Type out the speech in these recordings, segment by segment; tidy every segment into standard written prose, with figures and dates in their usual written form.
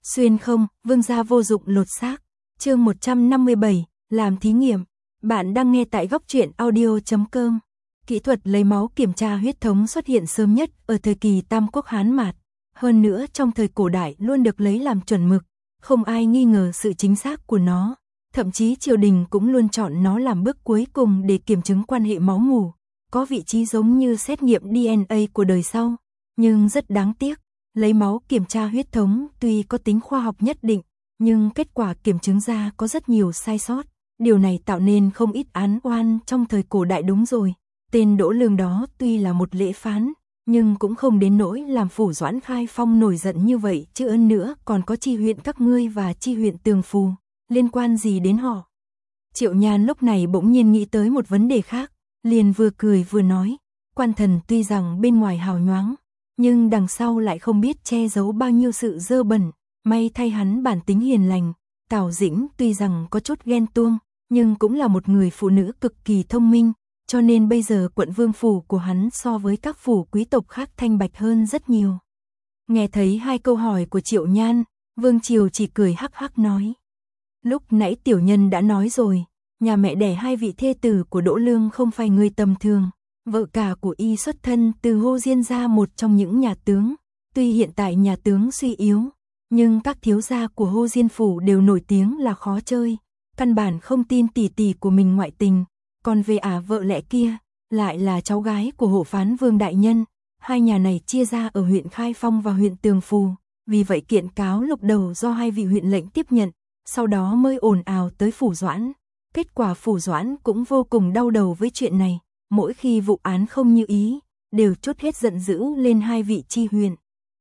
Xuyên không, vương gia vô dụng lột xác. Chương 157, làm thí nghiệm. Bạn đang nghe tại goctruyện.audio.com. Kỹ thuật lấy máu kiểm tra huyết thống xuất hiện sớm nhất ở thời kỳ Tam Quốc Hán Mạt. Hơn nữa trong thời cổ đại luôn được lấy làm chuẩn mực, không ai nghi ngờ sự chính xác của nó. Thậm chí triều đình cũng luôn chọn nó làm bước cuối cùng để kiểm chứng quan hệ máu mủ, có vị trí giống như xét nghiệm DNA của đời sau. Nhưng rất đáng tiếc, lấy máu kiểm tra huyết thống tuy có tính khoa học nhất định, nhưng kết quả kiểm chứng ra có rất nhiều sai sót. Điều này tạo nên không ít án oan trong thời cổ đại. Đúng rồi, tên Đỗ Lương đó tuy là một lễ phán, nhưng cũng không đến nỗi làm Phủ Doãn Khai Phong nổi giận như vậy chứ. Hơn nữa còn có chi huyện các ngươi và chi huyện Tường Phù, liên quan gì đến họ? Triệu Nhan lúc này bỗng nhiên nghĩ tới một vấn đề khác, liền vừa cười vừa nói, quan thần tuy rằng bên ngoài hào nhoáng, nhưng đằng sau lại không biết che giấu bao nhiêu sự dơ bẩn, may thay hắn bản tính hiền lành. Tào Dĩnh tuy rằng có chút ghen tuông, nhưng cũng là một người phụ nữ cực kỳ thông minh, cho nên bây giờ quận vương phủ của hắn so với các phủ quý tộc khác thanh bạch hơn rất nhiều. Nghe thấy hai câu hỏi của Triệu Nhan, Vương Triều chỉ cười hắc hắc nói. Lúc nãy tiểu nhân đã nói rồi, nhà mẹ đẻ hai vị thê tử của Đỗ Lương không phải người tầm thường. Vợ cả của y xuất thân từ Hồ Diên gia, một trong những nhà tướng. Tuy hiện tại nhà tướng suy yếu, nhưng các thiếu gia của Hồ Diên phủ đều nổi tiếng là khó chơi, căn bản không tin tỷ tỷ của mình ngoại tình. Còn về vợ lẽ kia, lại là cháu gái của hộ phán Vương đại nhân. Hai nhà này chia ra ở huyện Khai Phong và huyện Tường Phù, vì vậy kiện cáo lúc đầu do hai vị huyện lệnh tiếp nhận, sau đó mới ồn ào tới Phủ Doãn. Kết quả Phủ Doãn cũng vô cùng đau đầu với chuyện này, mỗi khi vụ án không như ý, đều trút hết giận dữ lên hai vị chi huyện.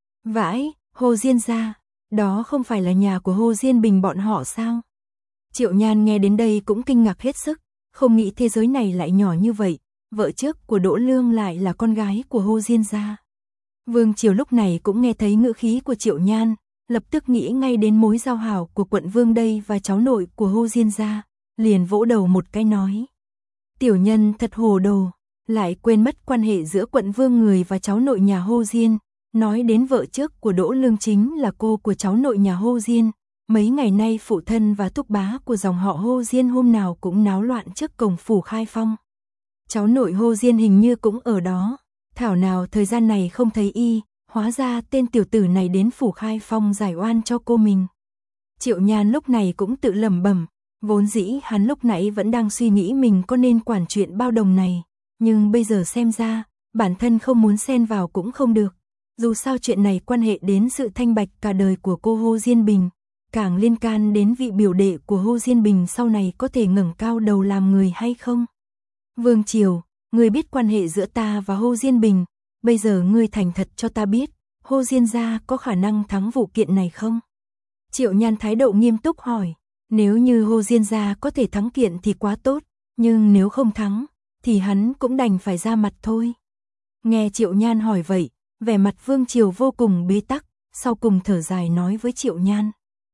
Vãi, Hồ Diên gia, đó không phải là nhà của Hồ Diên Bình bọn họ sao? Triệu Nhan nghe đến đây cũng kinh ngạc hết sức, không nghĩ thế giới này lại nhỏ như vậy, vợ trước của Đỗ Lương lại là con gái của Hồ Diên gia. Vương Triều lúc này cũng nghe thấy ngữ khí của Triệu Nhan, lập tức nghĩ ngay đến mối giao hảo của quận vương đây và cháu nội của Hồ Diên gia, liền vỗ đầu một cái nói. Tiểu nhân thật hồ đồ, lại quên mất quan hệ giữa quận vương người và cháu nội nhà Hồ Diên. Nói đến vợ trước của Đỗ Lương chính là cô của cháu nội nhà Hồ Diên. Mấy ngày nay phụ thân và thúc bá của dòng họ Hồ Diên hôm nào cũng náo loạn trước cổng phủ Khai Phong. Cháu nội Hồ Diên hình như cũng ở đó, thảo nào thời gian này không thấy y, hóa ra tên tiểu tử này đến phủ Khai Phong giải oan cho cô mình. Triệu Nhan lúc này cũng tự lẩm bẩm, vốn dĩ hắn lúc nãy vẫn đang suy nghĩ mình có nên quản chuyện bao đồng này, nhưng bây giờ xem ra, bản thân không muốn xen vào cũng không được. Dù sao chuyện này quan hệ đến sự thanh bạch cả đời của cô Hồ Diên Bình, càng liên can đến vị biểu đệ của Hồ Diên Bình sau này có thể ngẩng cao đầu làm người hay không. Vương Triều, ngươi biết quan hệ giữa ta và Hồ Diên Bình, bây giờ ngươi thành thật cho ta biết, Hồ Diên gia có khả năng thắng vụ kiện này không? Triệu Nhan thái độ nghiêm túc hỏi, nếu như Hồ Diên gia có thể thắng kiện thì quá tốt, nhưng nếu không thắng, thì hắn cũng đành phải ra mặt thôi. Nghe Triệu Nhan hỏi vậy, vẻ mặt Vương Triều vô cùng bế tắc, sau cùng thở dài nói với Triệu Nhan.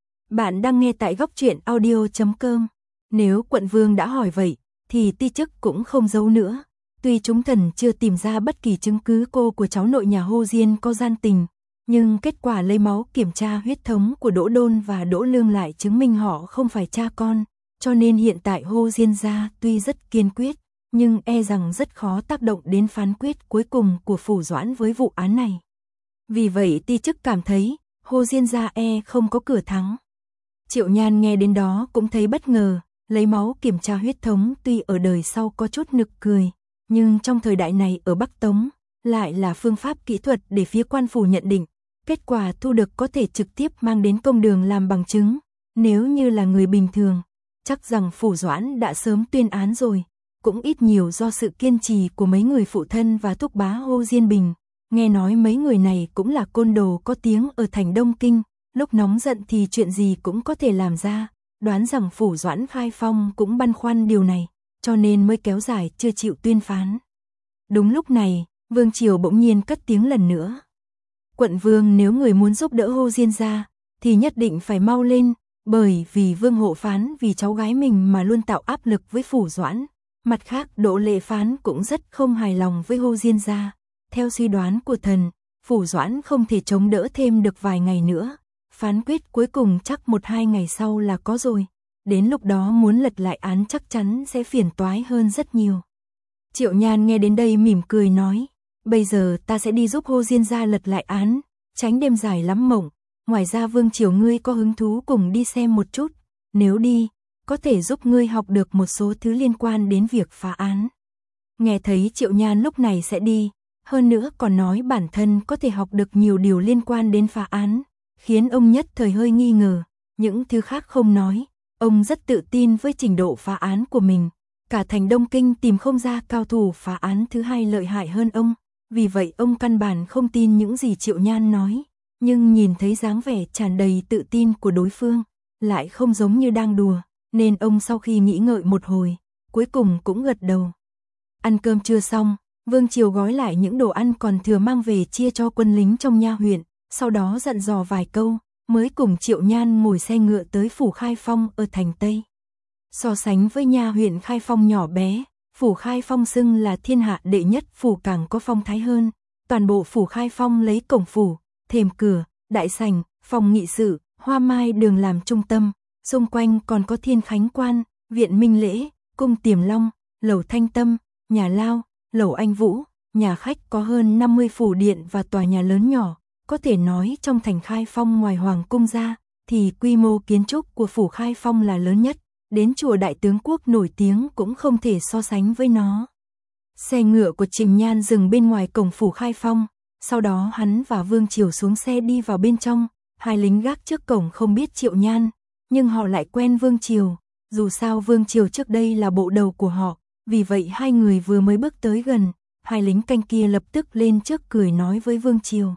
Bạn đang nghe tại goctruyện.audio.com. Nếu quận vương đã hỏi vậy, thì ti chức cũng không giấu nữa. Tuy chúng thần chưa tìm ra bất kỳ chứng cứ cô của cháu nội nhà Hồ Diên có gian tình, nhưng kết quả lấy máu kiểm tra huyết thống của Đỗ Đôn và Đỗ Lương lại chứng minh họ không phải cha con. Cho nên hiện tại Hồ Diên gia tuy rất kiên quyết, nhưng e rằng rất khó tác động đến phán quyết cuối cùng của Phủ Doãn với vụ án này. Vì vậy ti chức cảm thấy, Hồ Diên gia không có cửa thắng. Triệu Nhan nghe đến đó cũng thấy bất ngờ, lấy máu kiểm tra huyết thống tuy ở đời sau có chút nực cười, nhưng trong thời đại này ở Bắc Tống, lại là phương pháp kỹ thuật để phía quan phủ nhận định, kết quả thu được có thể trực tiếp mang đến công đường làm bằng chứng. Nếu như là người bình thường, chắc rằng Phủ Doãn đã sớm tuyên án rồi, cũng ít nhiều do sự kiên trì của mấy người phụ thân và thúc bá Hồ Diên Bình. Nghe nói mấy người này cũng là côn đồ có tiếng ở thành Đông Kinh, lúc nóng giận thì chuyện gì cũng có thể làm ra, đoán rằng Phủ Doãn Khai Phong cũng băn khoăn điều này, cho nên mới kéo dài chưa chịu tuyên phán. Đúng lúc này, Vương Triều bỗng nhiên cất tiếng lần nữa. Quận vương nếu người muốn giúp đỡ Hồ Diên gia, thì nhất định phải mau lên, bởi vì Vương hộ phán vì cháu gái mình mà luôn tạo áp lực với Phủ Doãn. Mặt khác Đỗ Lệ phán cũng rất không hài lòng với Hồ Diên gia. Theo suy đoán của thần, Phủ Doãn không thể chống đỡ thêm được vài ngày nữa, Phán quyết cuối cùng chắc 1-2 ngày sau là có rồi. Đến lúc đó muốn lật lại án chắc chắn sẽ phiền toái hơn rất nhiều. Triệu Nhan nghe đến đây mỉm cười nói, bây giờ ta sẽ đi giúp Hồ Diên gia lật lại án, tránh đêm dài lắm mộng. Ngoài ra Vương Triều ngươi có hứng thú cùng đi xem một chút, nếu đi, có thể giúp ngươi học được một số thứ liên quan đến việc phá án. Nghe thấy Triệu Nhan lúc này sẽ đi, hơn nữa còn nói bản thân có thể học được nhiều điều liên quan đến phá án, khiến ông nhất thời hơi nghi ngờ, những thứ khác không nói, ông rất tự tin với trình độ phá án của mình, cả thành Đông Kinh tìm không ra cao thủ phá án thứ hai lợi hại hơn ông, vì vậy ông căn bản không tin những gì Triệu Nhan nói, nhưng nhìn thấy dáng vẻ tràn đầy tự tin của đối phương, lại không giống như đang đùa, nên ông sau khi nghĩ ngợi một hồi, cuối cùng cũng gật đầu. Ăn cơm trưa xong, Vương Triều gói lại những đồ ăn còn thừa mang về chia cho quân lính trong nha huyện, sau đó dặn dò vài câu, mới cùng Triệu Nhan ngồi xe ngựa tới phủ Khai Phong ở thành Tây. So sánh với nha huyện Khai Phong nhỏ bé, phủ Khai Phong xưng là thiên hạ đệ nhất phủ càng có phong thái hơn, toàn bộ phủ Khai Phong lấy cổng phủ, thềm cửa, đại sảnh, phòng nghị sự, hoa mai đường làm trung tâm, xung quanh còn có Thiên Khánh Quan, viện Minh Lễ, cung Tiềm Long, lầu Thanh Tâm, nhà Lao, lầu Anh Vũ, nhà khách có hơn 50 phủ điện và tòa nhà lớn nhỏ, có thể nói trong thành Khai Phong ngoài Hoàng cung ra, thì quy mô kiến trúc của phủ Khai Phong là lớn nhất, đến chùa Đại Tướng Quốc nổi tiếng cũng không thể so sánh với nó. Xe ngựa của Trình Nhan dừng bên ngoài cổng phủ Khai Phong, sau đó hắn và Vương Triều xuống xe đi vào bên trong, hai lính gác trước cổng không biết Triệu Nhan, nhưng họ lại quen Vương Triều, dù sao Vương Triều trước đây là bộ đầu của họ, vì vậy hai người vừa mới bước tới gần, hai lính canh kia lập tức lên trước cười nói với Vương Triều.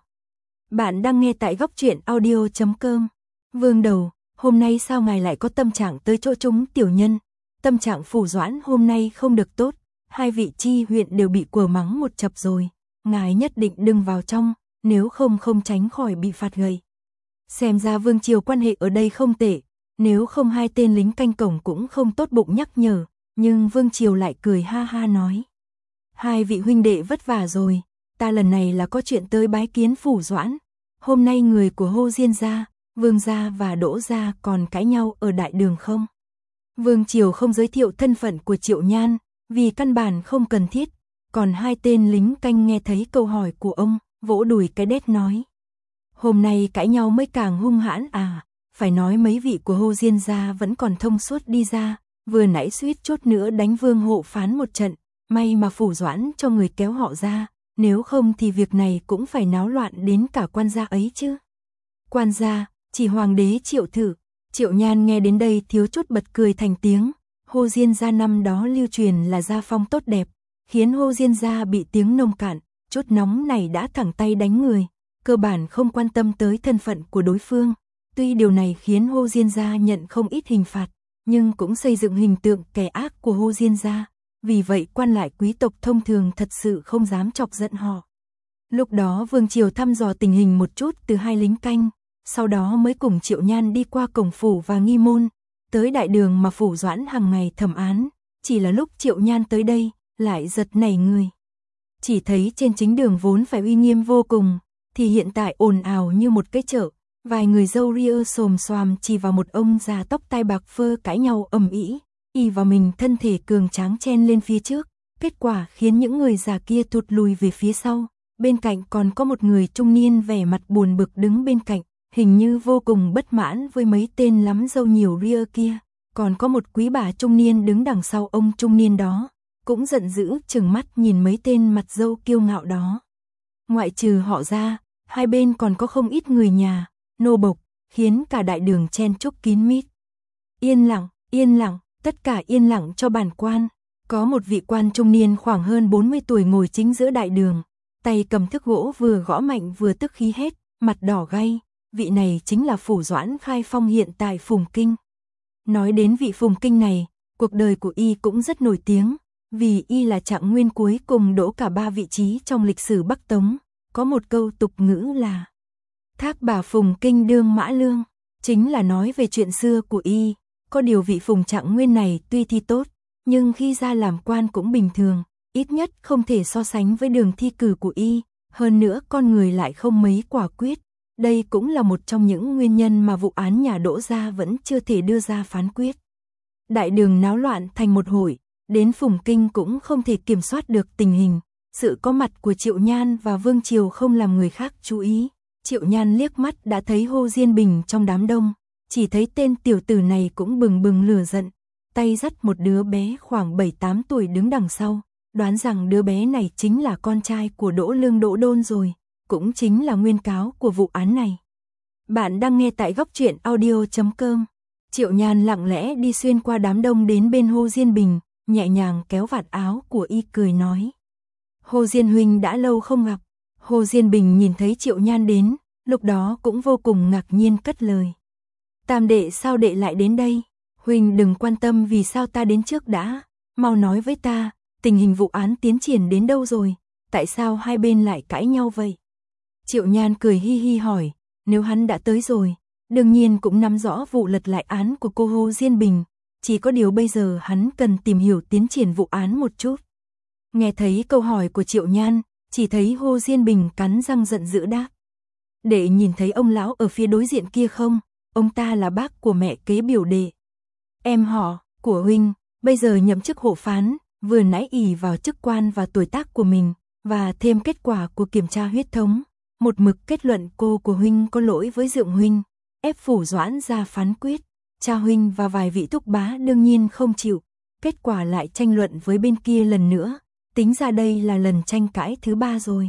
Bạn đang nghe tại goctruyện.audio.com. Vương đầu, hôm nay sao ngài lại có tâm trạng tới chỗ chúng tiểu nhân? Tâm trạng Phủ Doãn hôm nay không được tốt, hai vị chi huyện đều bị quờ mắng một chập rồi, ngài nhất định đừng vào trong, nếu không tránh khỏi bị phạt gầy. Xem ra Vương Triều quan hệ ở đây không tệ, nếu không hai tên lính canh cổng cũng không tốt bụng nhắc nhở, nhưng Vương Triều lại cười ha ha nói. Hai vị huynh đệ vất vả rồi, ta lần này là có chuyện tới bái kiến Phủ Doãn, hôm nay người của Hồ Diên gia, Vương gia và Đỗ gia còn cãi nhau ở đại đường không? Vương Triều không giới thiệu thân phận của Triệu Nhan, vì căn bản không cần thiết, còn hai tên lính canh nghe thấy câu hỏi của ông, vỗ đùi cái đét nói. Hôm nay cãi nhau mới càng hung hãn à, phải nói mấy vị của Hồ Diên gia vẫn còn thông suốt đi ra, vừa nãy suýt chút nữa đánh Vương hộ phán một trận, may mà Phủ Doãn cho người kéo họ ra, nếu không thì việc này cũng phải náo loạn đến cả quan gia ấy chứ. Quan gia, chỉ hoàng đế Triệu thử. Triệu Nhan nghe đến đây thiếu chút bật cười thành tiếng, Hồ Diên gia năm đó lưu truyền là gia phong tốt đẹp, khiến Hồ Diên gia bị tiếng nông cạn, chút nóng này đã thẳng tay đánh người, cơ bản không quan tâm tới thân phận của đối phương. Tuy điều này khiến Hồ Diên gia nhận không ít hình phạt, nhưng cũng xây dựng hình tượng kẻ ác của Hồ Diên gia, vì vậy quan lại quý tộc thông thường thật sự không dám chọc giận họ. Lúc đó Vương Triều thăm dò tình hình một chút từ hai lính canh, sau đó mới cùng Triệu Nhan đi qua cổng phủ và nghi môn, tới đại đường mà Phủ Doãn hàng ngày thẩm án, chỉ là lúc Triệu Nhan tới đây, lại giật nảy người. Chỉ thấy trên chính đường vốn phải uy nghiêm vô cùng, thì hiện tại ồn ào như một cái chợ, vài người râu ria xồm xoàm chỉ vào một ông già tóc tai bạc phơ cãi nhau ầm ĩ, y vào mình thân thể cường tráng chen lên phía trước, kết quả khiến những người già kia thụt lùi về phía sau, bên cạnh còn có một người trung niên vẻ mặt buồn bực đứng bên cạnh, hình như vô cùng bất mãn với mấy tên lắm râu nhiều ria kia, còn có một quý bà trung niên đứng đằng sau ông trung niên đó, cũng giận dữ trừng mắt nhìn mấy tên mặt râu kiêu ngạo đó. Ngoại trừ họ ra, hai bên còn có không ít người nhà, nô bộc, khiến cả đại đường chen chúc kín mít. Yên lặng, tất cả yên lặng cho bản quan. Có một vị quan trung niên khoảng hơn 40 tuổi ngồi chính giữa đại đường, tay cầm thước gỗ vừa gõ mạnh vừa tức khí hét, mặt đỏ gay. Vị này chính là Phủ Doãn Khai Phong hiện tại Phùng Kinh. Nói đến vị Phùng Kinh này, cuộc đời của y cũng rất nổi tiếng, vì y là trạng nguyên cuối cùng đỗ cả 3 vị trí trong lịch sử Bắc Tống. Có một câu tục ngữ là thác bà Phùng Kinh đương mã lương, chính là nói về chuyện xưa của y. Có điều vị Phùng trạng nguyên này tuy thi tốt, nhưng khi ra làm quan cũng bình thường, ít nhất không thể so sánh với đường thi cử của y, hơn nữa con người lại không mấy quả quyết. Đây cũng là một trong những nguyên nhân mà vụ án nhà Đỗ gia vẫn chưa thể đưa ra phán quyết. Đại đường náo loạn thành một hội, đến Phùng Kinh cũng không thể kiểm soát được tình hình. Sự có mặt của Triệu Nhan và Vương Triều không làm người khác chú ý. Triệu Nhan liếc mắt đã thấy Hồ Diên Bình trong đám đông, chỉ thấy tên tiểu tử này cũng bừng bừng lửa giận, tay dắt một đứa bé khoảng 7-8 tuổi đứng đằng sau, đoán rằng đứa bé này chính là con trai của Đỗ Lương Đỗ Đôn rồi, cũng chính là nguyên cáo của vụ án này. Bạn đang nghe tại góc truyện audio.com. Triệu Nhan lặng lẽ đi xuyên qua đám đông đến bên Hồ Diên Bình, nhẹ nhàng kéo vạt áo của y cười nói. Hồ Diên huynh đã lâu không gặp. Hồ Diên Bình nhìn thấy Triệu Nhan đến, lúc đó cũng vô cùng ngạc nhiên cất lời. Tam đệ sao đệ lại đến đây? Huynh đừng quan tâm vì sao ta đến trước đã, mau nói với ta, tình hình vụ án tiến triển đến đâu rồi, tại sao hai bên lại cãi nhau vậy? Triệu Nhan cười hi hi hỏi, nếu hắn đã tới rồi, đương nhiên cũng nắm rõ vụ lật lại án của cô Hồ Diên Bình, chỉ có điều bây giờ hắn cần tìm hiểu tiến triển vụ án một chút. Nghe thấy câu hỏi của Triệu Nhan, chỉ thấy Hồ Diên Bình cắn răng giận dữ đáp. Đệ nhìn thấy ông lão ở phía đối diện kia không? Ông ta là bác của mẹ kế biểu đệ. Em họ của huynh, bây giờ nhậm chức hộ phán, vừa nãy ỷ vào chức quan và tuổi tác của mình, và thêm kết quả của kiểm tra huyết thống, một mực kết luận cô của huynh có lỗi với Dượng huynh, ép Phủ Doãn ra phán quyết. Cha huynh và vài vị thúc bá đương nhiên không chịu, kết quả lại tranh luận với bên kia lần nữa, tính ra đây là lần tranh cãi thứ 3 rồi.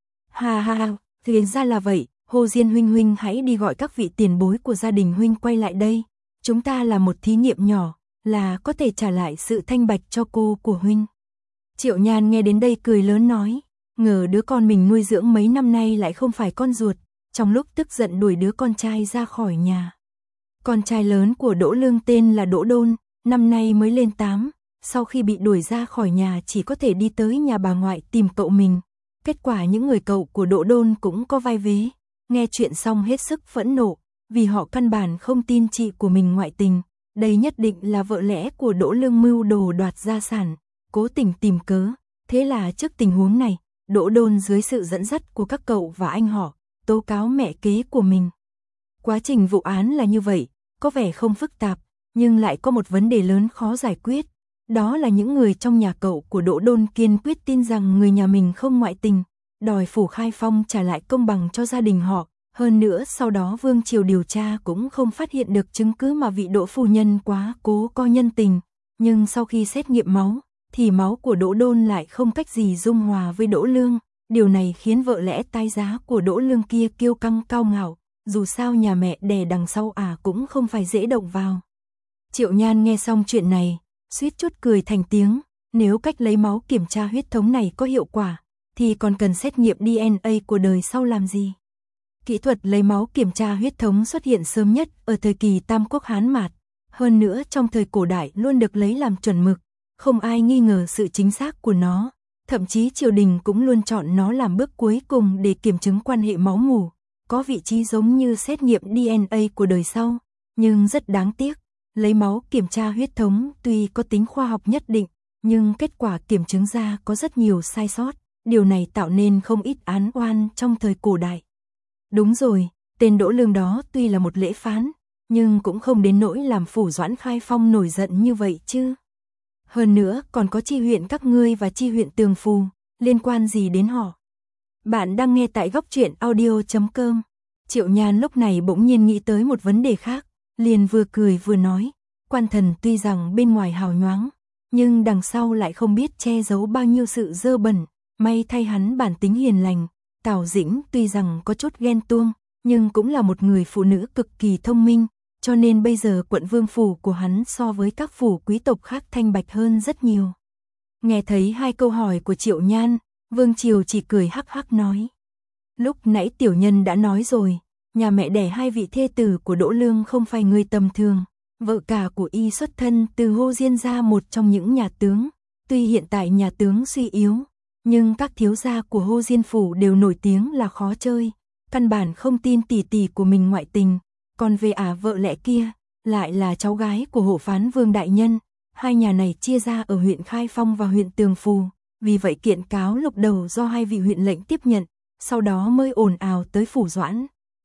Ha ha ha, thì ra là vậy, Hồ Diên huynh hãy đi gọi các vị tiền bối của gia đình huynh quay lại đây, chúng ta là một thí nghiệm nhỏ, là có thể trả lại sự thanh bạch cho cô của huynh. Triệu Nhan nghe đến đây cười lớn nói, ngờ đứa con mình nuôi dưỡng mấy năm nay lại không phải con ruột, trong lúc tức giận đuổi đứa con trai ra khỏi nhà. Con trai lớn của Đỗ Lương tên là Đỗ Đôn, năm nay mới lên 8, sau khi bị đuổi ra khỏi nhà chỉ có thể đi tới nhà bà ngoại tìm cậu mình. Kết quả những người cậu của Đỗ Đôn cũng có vai vế, nghe chuyện xong hết sức phẫn nộ, vì họ căn bản không tin chị của mình ngoại tình, đây nhất định là vợ lẽ của Đỗ Lương mưu đồ đoạt gia sản, cố tình tìm cớ. Thế là trước tình huống này, Đỗ Đôn dưới sự dẫn dắt của các cậu và anh họ, tố cáo mẹ kế của mình. Quá trình vụ án là như vậy, có vẻ không phức tạp, nhưng lại có một vấn đề lớn khó giải quyết. Đó là những người trong nhà cậu của Đỗ Đôn kiên quyết tin rằng người nhà mình không ngoại tình, đòi Phủ Khai Phong trả lại công bằng cho gia đình họ. Hơn nữa sau đó Vương Triều điều tra cũng không phát hiện được chứng cứ mà vị Đỗ phu nhân quá cố coi nhân tình. Nhưng sau khi xét nghiệm máu, thì máu của Đỗ Đôn lại không cách gì dung hòa với Đỗ Lương. Điều này khiến vợ lẽ tái giá của Đỗ Lương kia kiêu căng cao ngạo. Dù sao nhà mẹ đẻ đằng sau cũng không phải dễ động vào. Triệu Nhan nghe xong chuyện này, suýt chút cười thành tiếng. Nếu cách lấy máu kiểm tra huyết thống này có hiệu quả, thì còn cần xét nghiệm DNA của đời sau làm gì? Kỹ thuật lấy máu kiểm tra huyết thống xuất hiện sớm nhất ở thời kỳ Tam Quốc Hán Mạt. Hơn nữa trong thời cổ đại luôn được lấy làm chuẩn mực, không ai nghi ngờ sự chính xác của nó. Thậm chí triều đình cũng luôn chọn nó làm bước cuối cùng để kiểm chứng quan hệ máu mủ, có vị trí giống như xét nghiệm DNA của đời sau. Nhưng rất đáng tiếc, lấy máu kiểm tra huyết thống tuy có tính khoa học nhất định, nhưng kết quả kiểm chứng ra có rất nhiều sai sót. Điều này tạo nên không ít án oan trong thời cổ đại. Đúng rồi, tên Đỗ Lương đó tuy là một lễ phán, nhưng cũng không đến nỗi làm Phủ Doãn Khai Phong nổi giận như vậy chứ. Hơn nữa còn có chi huyện các ngươi và chi huyện Tường Phù, liên quan gì đến họ? Bạn đang nghe tại góc truyện audio.com. Triệu Nhan lúc này bỗng nhiên nghĩ tới một vấn đề khác, liền vừa cười vừa nói, quan thần tuy rằng bên ngoài hào nhoáng, nhưng đằng sau lại không biết che giấu bao nhiêu sự dơ bẩn, may thay hắn bản tính hiền lành. Tào Dĩnh tuy rằng có chút ghen tuông, nhưng cũng là một người phụ nữ cực kỳ thông minh, cho nên bây giờ quận vương phủ của hắn so với các phủ quý tộc khác thanh bạch hơn rất nhiều. Nghe thấy hai câu hỏi của Triệu Nhan, Vương Triều chỉ cười hắc hắc nói. Lúc nãy tiểu nhân đã nói rồi, nhà mẹ đẻ hai vị thê tử của Đỗ Lương không phải người tầm thường, vợ cả của y xuất thân từ Hồ Diên gia, một trong những nhà tướng, tuy hiện tại nhà tướng suy yếu, nhưng các thiếu gia của Hồ Diên phủ đều nổi tiếng là khó chơi, căn bản không tin tỷ tỷ của mình ngoại tình, còn về vợ lẽ kia, lại là cháu gái của hộ phán Vương đại nhân, hai nhà này chia ra ở huyện Khai Phong và huyện Tường Phù, vì vậy kiện cáo lúc đầu do hai vị huyện lệnh tiếp nhận, sau đó mới ồn ào tới Phủ Doãn.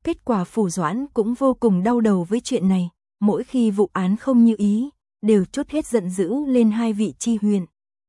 Kết quả Phủ Doãn cũng vô cùng đau đầu với chuyện này, mỗi khi vụ án không như ý, đều trút hết giận dữ lên hai vị tri huyện.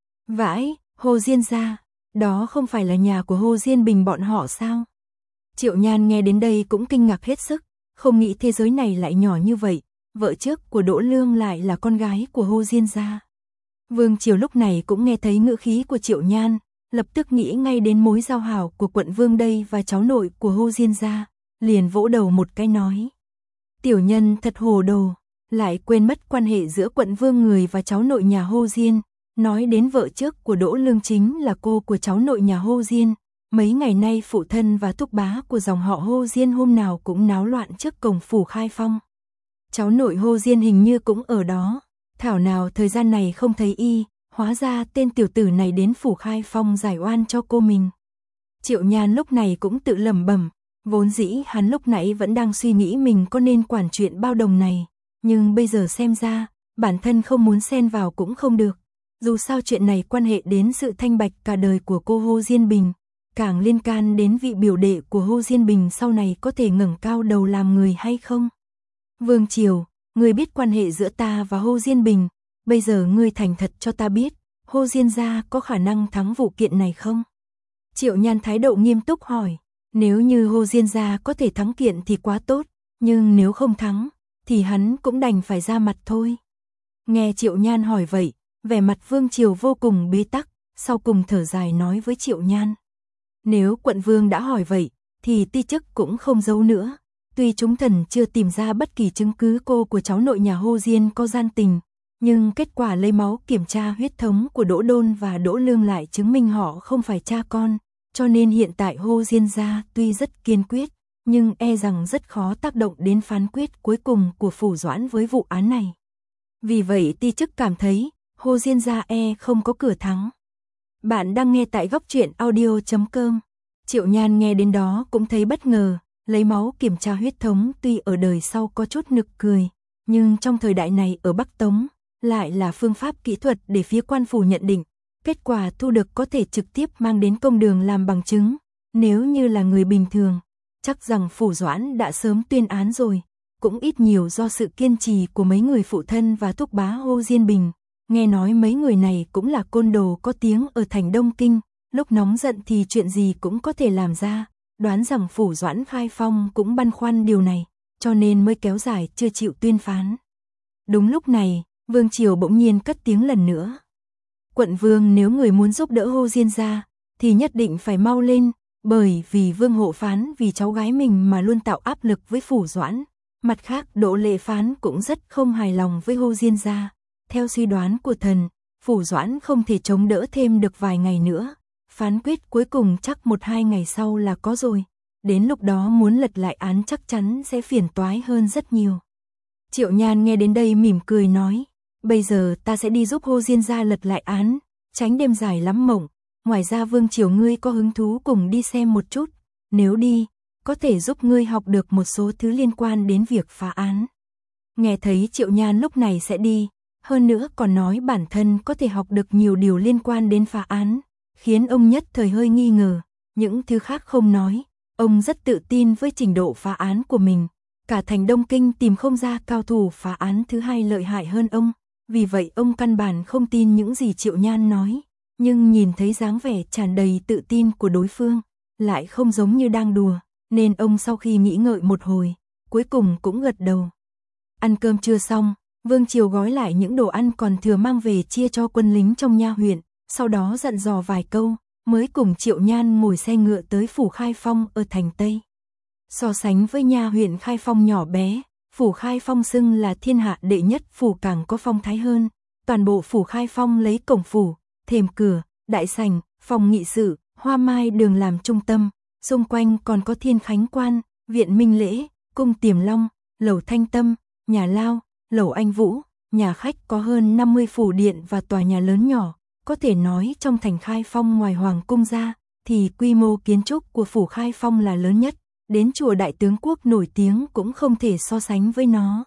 Vãi, Hồ Diên gia, đó không phải là nhà của Hồ Diên Bình bọn họ sao? Triệu Nhan nghe đến đây cũng kinh ngạc hết sức, không nghĩ thế giới này lại nhỏ như vậy, vợ trước của Đỗ Lương lại là con gái của Hồ Diên gia. Vương Triều lúc này cũng nghe thấy ngữ khí của Triệu Nhan, lập tức nghĩ ngay đến mối giao hảo của quận Vương đây và cháu nội của Hồ Diên gia, liền vỗ đầu một cái nói. Tiểu nhân thật hồ đồ, lại quên mất quan hệ giữa quận Vương người và cháu nội nhà Hồ Diên, nói đến vợ trước của Đỗ Lương chính là cô của cháu nội nhà Hồ Diên. Mấy ngày nay phụ thân và thúc bá của dòng họ Hồ Diên hôm nào cũng náo loạn trước cổng phủ Khai Phong. Cháu nội Hồ Diên hình như cũng ở đó, thảo nào thời gian này không thấy y, hóa ra tên tiểu tử này đến phủ Khai Phong giải oan cho cô mình. Triệu Nhan lúc này cũng tự lẩm bẩm, vốn dĩ hắn lúc nãy vẫn đang suy nghĩ mình có nên quản chuyện bao đồng này, nhưng bây giờ xem ra, bản thân không muốn xen vào cũng không được. Dù sao chuyện này quan hệ đến sự thanh bạch cả đời của cô Hồ Diên Bình, càng liên can đến vị biểu đệ của Hồ Diên Bình sau này có thể ngẩng cao đầu làm người hay không. Vương Triều, ngươi biết quan hệ giữa ta và Hồ Diên Bình, bây giờ ngươi thành thật cho ta biết, Hồ Diên gia có khả năng thắng vụ kiện này không? Triệu Nhan thái độ nghiêm túc hỏi, nếu như Hồ Diên gia có thể thắng kiện thì quá tốt, nhưng nếu không thắng, thì hắn cũng đành phải ra mặt thôi. Nghe Triệu Nhan hỏi vậy, vẻ mặt Vương Triều vô cùng bế tắc, sau cùng thở dài nói với Triệu Nhan. Nếu quận Vương đã hỏi vậy, thì ti chức cũng không giấu nữa. Tuy chúng thần chưa tìm ra bất kỳ chứng cứ cô của cháu nội nhà Hồ Diên có gian tình, nhưng kết quả lấy máu kiểm tra huyết thống của Đỗ Đôn và Đỗ Lương lại chứng minh họ không phải cha con, cho nên hiện tại Hồ Diên gia tuy rất kiên quyết, nhưng e rằng rất khó tác động đến phán quyết cuối cùng của Phủ Doãn với vụ án này. Vì vậy ti chức cảm thấy, Hồ Diên gia không có cửa thắng. Bạn đang nghe tại góc truyện audio.com. Triệu Nhan nghe đến đó cũng thấy bất ngờ, lấy máu kiểm tra huyết thống tuy ở đời sau có chút nực cười, nhưng trong thời đại này ở Bắc Tống, lại là phương pháp kỹ thuật để phía quan phủ nhận định, kết quả thu được có thể trực tiếp mang đến công đường làm bằng chứng. Nếu như là người bình thường, chắc rằng Phủ Doãn đã sớm tuyên án rồi, cũng ít nhiều do sự kiên trì của mấy người phụ thân và thúc bá Hồ Diên Bình. Nghe nói mấy người này cũng là côn đồ có tiếng ở thành Đông Kinh, lúc nóng giận thì chuyện gì cũng có thể làm ra, đoán rằng Phủ Doãn Khai Phong cũng băn khoăn điều này, cho nên mới kéo dài chưa chịu tuyên phán. Đúng lúc này, Vương Triều bỗng nhiên cất tiếng lần nữa. Quận Vương nếu người muốn giúp đỡ Hồ Diên gia, thì nhất định phải mau lên, bởi vì Vương Hộ Phán vì cháu gái mình mà luôn tạo áp lực với Phủ Doãn. Mặt khác Đỗ Lệ Phán cũng rất không hài lòng với Hồ Diên gia. Theo suy đoán của thần, Phủ Doãn không thể chống đỡ thêm được vài ngày nữa. Phán quyết cuối cùng chắc 1-2 ngày sau là có rồi. Đến lúc đó muốn lật lại án chắc chắn sẽ phiền toái hơn rất nhiều. Triệu Nhan nghe đến đây mỉm cười nói, bây giờ ta sẽ đi giúp Hồ Diên gia lật lại án, tránh đêm dài lắm mộng. Ngoài ra Vương Triều ngươi có hứng thú cùng đi xem một chút, nếu đi, có thể giúp ngươi học được một số thứ liên quan đến việc phá án. Nghe thấy Triệu Nhan lúc này sẽ đi, hơn nữa còn nói bản thân có thể học được nhiều điều liên quan đến phá án, khiến ông nhất thời hơi nghi ngờ, những thứ khác không nói, ông rất tự tin với trình độ phá án của mình, cả thành Đông Kinh tìm không ra cao thủ phá án thứ hai lợi hại hơn ông, vì vậy ông căn bản không tin những gì Triệu Nhan nói, nhưng nhìn thấy dáng vẻ tràn đầy tự tin của đối phương, lại không giống như đang đùa, nên ông sau khi nghĩ ngợi một hồi, cuối cùng cũng gật đầu. Ăn cơm trưa xong, Vương Triều gói lại những đồ ăn còn thừa mang về chia cho quân lính trong nha huyện, sau đó dặn dò vài câu, mới cùng Triệu Nhan ngồi xe ngựa tới phủ Khai Phong ở thành Tây. So sánh với nha huyện Khai Phong nhỏ bé, phủ Khai Phong xưng là thiên hạ đệ nhất phủ càng có phong thái hơn, toàn bộ phủ Khai Phong lấy cổng phủ, thềm cửa, đại sảnh, phòng nghị sự, hoa mai đường làm trung tâm, xung quanh còn có Thiên Khánh Quan, viện Minh Lễ, cung Tiềm Long, lầu Thanh Tâm, nhà Lao, lầu Anh Vũ, nhà khách có hơn 50 phủ điện và tòa nhà lớn nhỏ, có thể nói trong thành Khai Phong ngoài Hoàng cung ra, thì quy mô kiến trúc của phủ Khai Phong là lớn nhất, đến chùa Đại Tướng Quốc nổi tiếng cũng không thể so sánh với nó.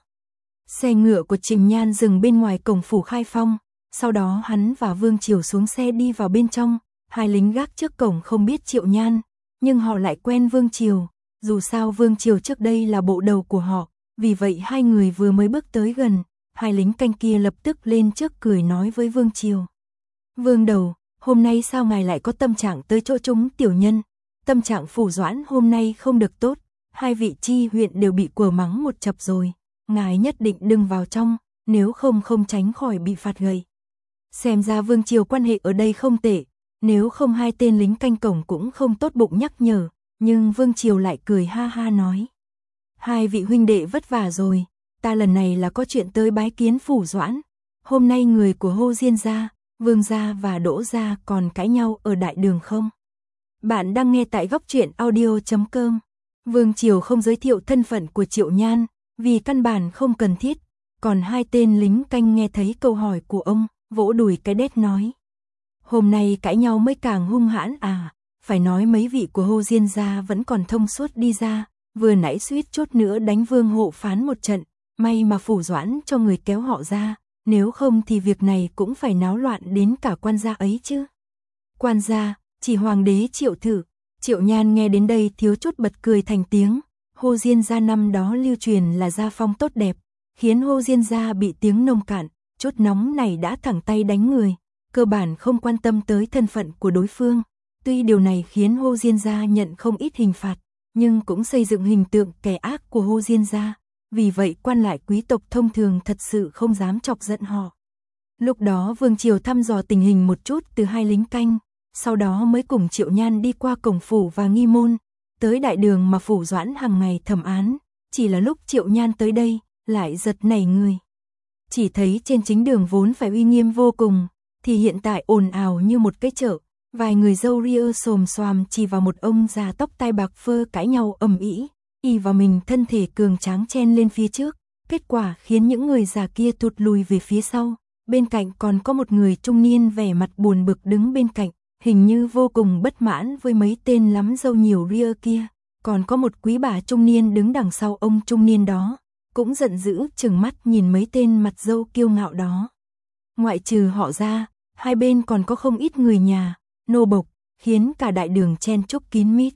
Xe ngựa của Trình Nhan dừng bên ngoài cổng phủ Khai Phong, sau đó hắn và Vương Triều xuống xe đi vào bên trong, hai lính gác trước cổng không biết Triệu Nhan, nhưng họ lại quen Vương Triều, dù sao Vương Triều trước đây là bộ đầu của họ, vì vậy hai người vừa mới bước tới gần, hai lính canh kia lập tức lên trước cười nói với Vương Triều. Vương đầu, hôm nay sao ngài lại có tâm trạng tới chỗ chúng tiểu nhân? Tâm trạng Phủ Doãn hôm nay không được tốt, hai vị chi huyện đều bị quờ mắng một chập rồi, ngài nhất định đừng vào trong, nếu không không tránh khỏi bị phạt gậy. Xem ra Vương Triều quan hệ ở đây không tệ, nếu không hai tên lính canh cổng cũng không tốt bụng nhắc nhở, nhưng Vương Triều lại cười ha ha nói. Hai vị huynh đệ vất vả rồi, ta lần này là có chuyện tới bái kiến Phủ Doãn, hôm nay người của Hồ Diên gia, Vương gia và Đỗ gia còn cãi nhau ở đại đường không? Bạn đang nghe tại góc truyện audio.com. Vương Triều không giới thiệu thân phận của Triệu Nhan, vì căn bản không cần thiết, còn hai tên lính canh nghe thấy câu hỏi của ông, vỗ đùi cái đét nói. Hôm nay cãi nhau mới càng hung hãn à, phải nói mấy vị của Hồ Diên gia vẫn còn thông suốt đi ra, vừa nãy suýt chút nữa đánh Vương hộ phán một trận, may mà Phủ Doãn cho người kéo họ ra, nếu không thì việc này cũng phải náo loạn đến cả quan gia ấy chứ. Quan gia, chỉ hoàng đế Triệu thử. Triệu Nhan nghe đến đây thiếu chút bật cười thành tiếng, Hồ Diên gia năm đó lưu truyền là gia phong tốt đẹp, khiến Hồ Diên gia bị tiếng nông cạn, chút nóng này đã thẳng tay đánh người, cơ bản không quan tâm tới thân phận của đối phương. Tuy điều này khiến Hồ Diên gia nhận không ít hình phạt, nhưng cũng xây dựng hình tượng kẻ ác của Hồ Diên gia, vì vậy quan lại quý tộc thông thường thật sự không dám chọc giận họ. Lúc đó Vương Triều thăm dò tình hình một chút từ hai lính canh, sau đó mới cùng Triệu Nhan đi qua cổng phủ và nghi môn, tới đại đường mà Phủ Doãn hàng ngày thẩm án, chỉ là lúc Triệu Nhan tới đây, lại giật nảy người. Chỉ thấy trên chính đường vốn phải uy nghiêm vô cùng, thì hiện tại ồn ào như một cái chợ, vài người râu ria xồm xoàm chỉ vào một ông già tóc tai bạc phơ cãi nhau ầm ĩ, y vào mình thân thể cường tráng chen lên phía trước, kết quả khiến những người già kia thụt lùi về phía sau, bên cạnh còn có một người trung niên vẻ mặt buồn bực đứng bên cạnh, hình như vô cùng bất mãn với mấy tên lắm râu nhiều ria kia, còn có một quý bà trung niên đứng đằng sau ông trung niên đó, cũng giận dữ trừng mắt nhìn mấy tên mặt râu kiêu ngạo đó. Ngoại trừ họ ra, hai bên còn có không ít người nhà, nô bộc, khiến cả đại đường chen chúc kín mít.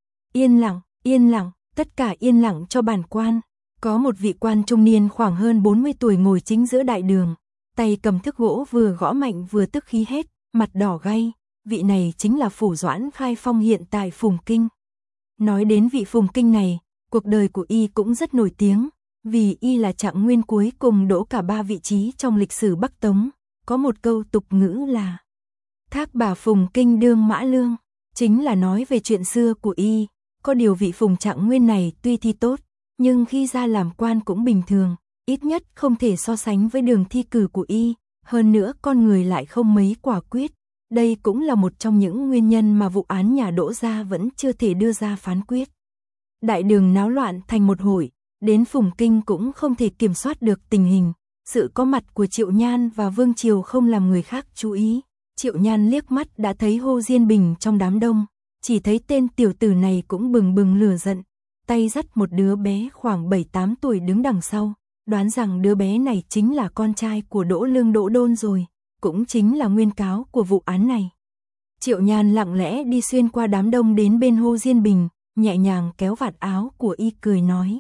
Yên lặng, tất cả yên lặng cho bản quan. Có một vị quan trung niên khoảng hơn 40 tuổi ngồi chính giữa đại đường, tay cầm thước gỗ vừa gõ mạnh vừa tức khí hét, mặt đỏ gay. Vị này chính là Phủ Doãn khai phong hiện tại Phùng Kinh. Nói đến vị Phùng Kinh này, cuộc đời của y cũng rất nổi tiếng, vì y là trạng nguyên cuối cùng đỗ cả 3 vị trí trong lịch sử Bắc Tống. Có một câu tục ngữ là thác bà Phùng Kinh đương mã lương, chính là nói về chuyện xưa của y. Có điều vị Phùng trạng nguyên này tuy thi tốt, nhưng khi ra làm quan cũng bình thường, ít nhất không thể so sánh với đường thi cử của y, hơn nữa con người lại không mấy quả quyết. Đây cũng là một trong những nguyên nhân mà vụ án nhà Đỗ gia vẫn chưa thể đưa ra phán quyết. Đại đường náo loạn thành một hội, đến Phùng Kinh cũng không thể kiểm soát được tình hình. Sự có mặt của Triệu Nhan và Vương Triều không làm người khác chú ý. Triệu Nhan liếc mắt đã thấy Hồ Diên Bình trong đám đông, chỉ thấy tên tiểu tử này cũng bừng bừng lửa giận, tay dắt một đứa bé khoảng 7-8 tuổi đứng đằng sau, đoán rằng đứa bé này chính là con trai của Đỗ Lương Đỗ Đôn rồi, cũng chính là nguyên cáo của vụ án này. Triệu Nhan lặng lẽ đi xuyên qua đám đông đến bên Hồ Diên Bình, nhẹ nhàng kéo vạt áo của y cười nói.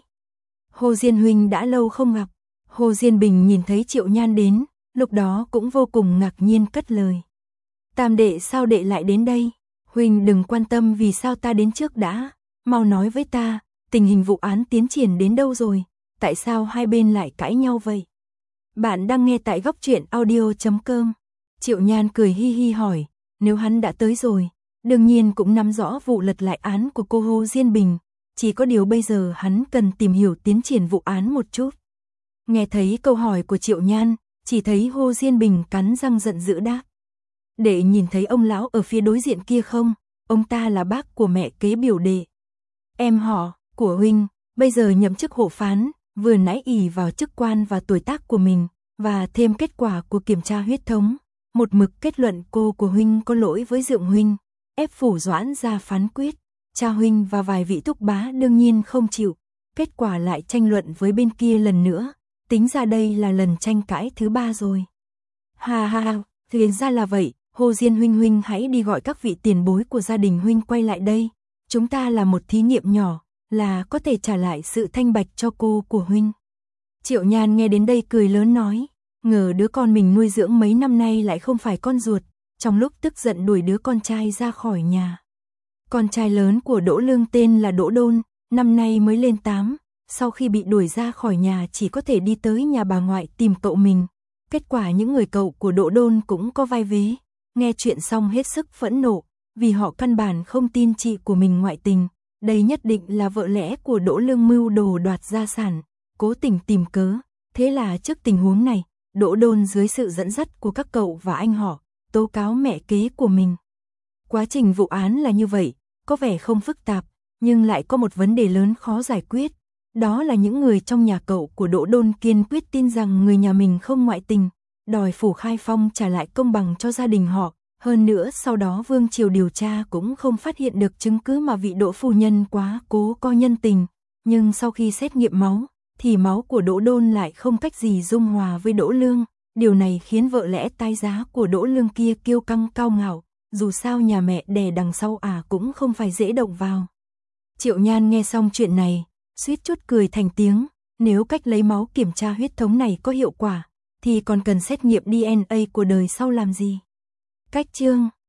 Hồ Diên huynh đã lâu không gặp. Hồ Diên Bình nhìn thấy Triệu Nhan đến, lúc đó cũng vô cùng ngạc nhiên cất lời. Tam đệ sao đệ lại đến đây? Huynh đừng quan tâm vì sao ta đến trước đã, mau nói với ta, tình hình vụ án tiến triển đến đâu rồi, tại sao hai bên lại cãi nhau vậy? Bạn đang nghe tại góc truyện audio.com. Triệu Nhan cười hi hi hỏi, nếu hắn đã tới rồi, đương nhiên cũng nắm rõ vụ lật lại án của cô Hồ Diên Bình, chỉ có điều bây giờ hắn cần tìm hiểu tiến triển vụ án một chút. Nghe thấy câu hỏi của Triệu Nhan, chỉ thấy Hồ Diên Bình cắn răng giận dữ đáp. Đệ nhìn thấy ông lão ở phía đối diện kia không? Ông ta là bác của mẹ kế biểu đệ. Em họ của huynh, bây giờ nhậm chức hộ phán, vừa nãy ỷ vào chức quan và tuổi tác của mình, và thêm kết quả của kiểm tra huyết thống, một mực kết luận cô của huynh có lỗi với Dượng huynh, ép Phủ Doãn ra phán quyết. Cha huynh và vài vị thúc bá đương nhiên không chịu, kết quả lại tranh luận với bên kia lần nữa, tính ra đây là lần tranh cãi thứ 3 rồi. Ha ha ha, thì ra là vậy, Hồ Diên huynh hãy đi gọi các vị tiền bối của gia đình huynh quay lại đây, chúng ta là một thí nghiệm nhỏ, là có thể trả lại sự thanh bạch cho cô của huynh. Triệu Nhan nghe đến đây cười lớn nói, ngờ đứa con mình nuôi dưỡng mấy năm nay lại không phải con ruột, trong lúc tức giận đuổi đứa con trai ra khỏi nhà. Con trai lớn của Đỗ Lương tên là Đỗ Đôn, năm nay mới lên 8, sau khi bị đuổi ra khỏi nhà chỉ có thể đi tới nhà bà ngoại tìm cậu mình. Kết quả những người cậu của Đỗ Đôn cũng có vai vế, nghe chuyện xong hết sức phẫn nộ, vì họ căn bản không tin chị của mình ngoại tình, đây nhất định là vợ lẽ của Đỗ Lương mưu đồ đoạt gia sản, cố tình tìm cớ. Thế là trước tình huống này, Đỗ Đôn dưới sự dẫn dắt của các cậu và anh họ, tố cáo mẹ kế của mình. Quá trình vụ án là như vậy, có vẻ không phức tạp, nhưng lại có một vấn đề lớn khó giải quyết. Đó là những người trong nhà cậu của Đỗ Đôn kiên quyết tin rằng người nhà mình không ngoại tình, đòi Phủ Khai Phong trả lại công bằng cho gia đình họ. Hơn nữa sau đó Vương Triều điều tra cũng không phát hiện được chứng cứ mà vị Đỗ phu nhân quá cố coi nhân tình. Nhưng sau khi xét nghiệm máu, thì máu của Đỗ Đôn lại không cách gì dung hòa với Đỗ Lương. Điều này khiến vợ lẽ tái giá của Đỗ Lương kia kiêu căng cao ngạo. Dù sao nhà mẹ đẻ đằng sau cũng không phải dễ động vào. Triệu Nhan nghe xong chuyện này, suýt chút cười thành tiếng. Nếu cách lấy máu kiểm tra huyết thống này có hiệu quả, thì còn cần xét nghiệm DNA của đời sau làm gì? Cách chương